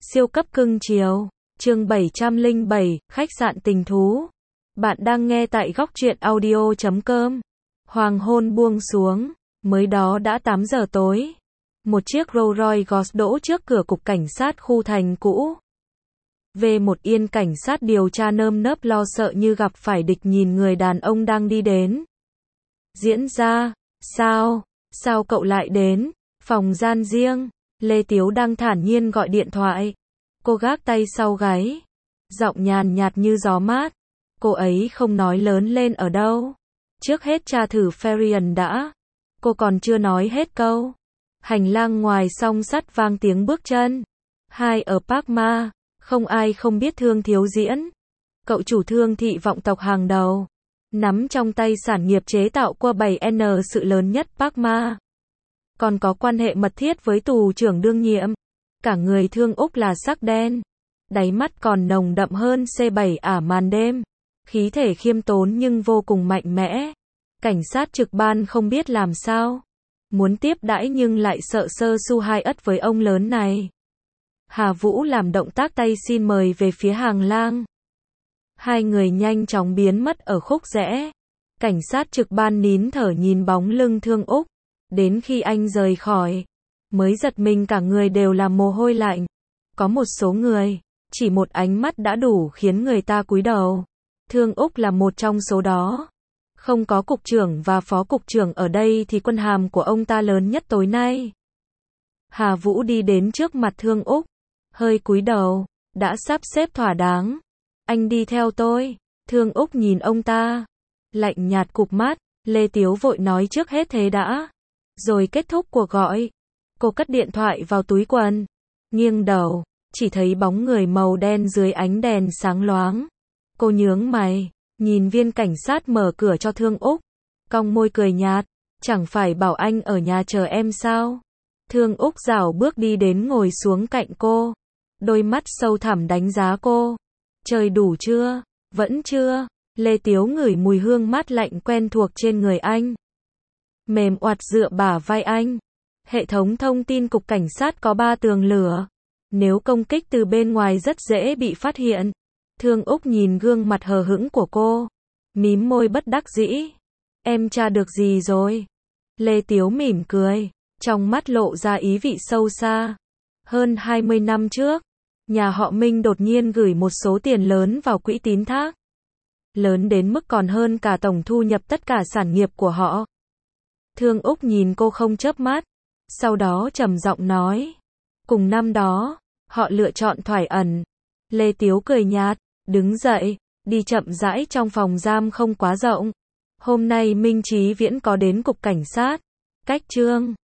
Siêu cấp cưng chiều. Chương 707, khách sạn tình thú. Bạn đang nghe tại góc truyện audio.com. Hoàng hôn buông xuống, mới đó đã 8 giờ tối. Một chiếc Rolls Royce Ghost đỗ trước cửa cục cảnh sát khu thành cũ. Một yên cảnh sát điều tra nơm nớp lo sợ như gặp phải địch nhìn người đàn ông đang đi đến. Diễn ra, sao cậu lại đến? Phòng gian riêng, Lê Tiếu đang thản nhiên gọi điện thoại. Cô gác tay sau gáy, giọng nhàn nhạt như gió mát. Cô ấy không nói lớn lên ở đâu. Trước hết tra thử Ferian đã. Cô còn chưa nói hết câu. Hành lang ngoài song sắt vang tiếng bước chân. Hai ở Park Ma, không ai không biết Thương Thiếu Diễn. Cậu chủ Thương thị vọng tộc hàng đầu, nắm trong tay sản nghiệp chế tạo qua 7N sự lớn nhất Park Ma. Còn có quan hệ mật thiết với tù trưởng đương nhiệm. Cả người Thương Úc là sắc đen, đáy mắt còn nồng đậm hơn C7 ả màn đêm. Khí thể khiêm tốn nhưng vô cùng mạnh mẽ. Cảnh sát trực ban không biết làm sao, muốn tiếp đãi nhưng lại sợ sơ su hai ất với ông lớn này. Hà Vũ làm động tác tay xin mời về phía hàng lang. Hai người nhanh chóng biến mất ở khúc rẽ. Cảnh sát trực ban nín thở nhìn bóng lưng Thương Úc. Đến khi anh rời khỏi, mới giật mình cả người đều là mồ hôi lạnh. Có một số người, chỉ một ánh mắt đã đủ khiến người ta cúi đầu. Thương Úc là một trong số đó. Không có cục trưởng và phó cục trưởng ở đây thì quân hàm của ông ta lớn nhất tối nay. Hà Vũ đi đến trước mặt Thương Úc, hơi cúi đầu, đã sắp xếp thỏa đáng. Anh đi theo tôi. Thương Úc nhìn ông ta, lạnh nhạt cụp mắt. Lê Tiếu vội nói trước hết thế đã, rồi kết thúc cuộc gọi. Cô cất điện thoại vào túi quần, nghiêng đầu, chỉ thấy bóng người màu đen dưới ánh đèn sáng loáng. Cô nhướng mày, nhìn viên cảnh sát mở cửa cho Thương Úc, cong môi cười nhạt, chẳng phải bảo anh ở nhà chờ em sao? Thương Úc rảo bước đi đến ngồi xuống cạnh cô, đôi mắt sâu thẳm đánh giá cô. Trời đủ chưa? Vẫn chưa. Lê Tiếu ngửi mùi hương mát lạnh quen thuộc trên người anh, mềm oặt dựa bả vai anh. Hệ thống thông tin cục cảnh sát có 3 tường lửa, nếu công kích từ bên ngoài rất dễ bị phát hiện. Thương Úc nhìn gương mặt hờ hững của cô, mím môi bất đắc dĩ. Em tra được gì rồi? Lê Tiếu mỉm cười, trong mắt lộ ra ý vị sâu xa. Hơn 20 năm trước, nhà họ Minh đột nhiên gửi một số tiền lớn vào quỹ tín thác. Lớn đến mức còn hơn cả tổng thu nhập tất cả sản nghiệp của họ. Thương Úc nhìn cô không chớp mắt, sau đó trầm giọng nói. Cùng năm đó, họ lựa chọn thoải ẩn. Lê Tiếu cười nhạt, đứng dậy, đi chậm rãi trong phòng giam không quá rộng. Hôm nay Minh Chí Viễn có đến cục cảnh sát. Cách Trương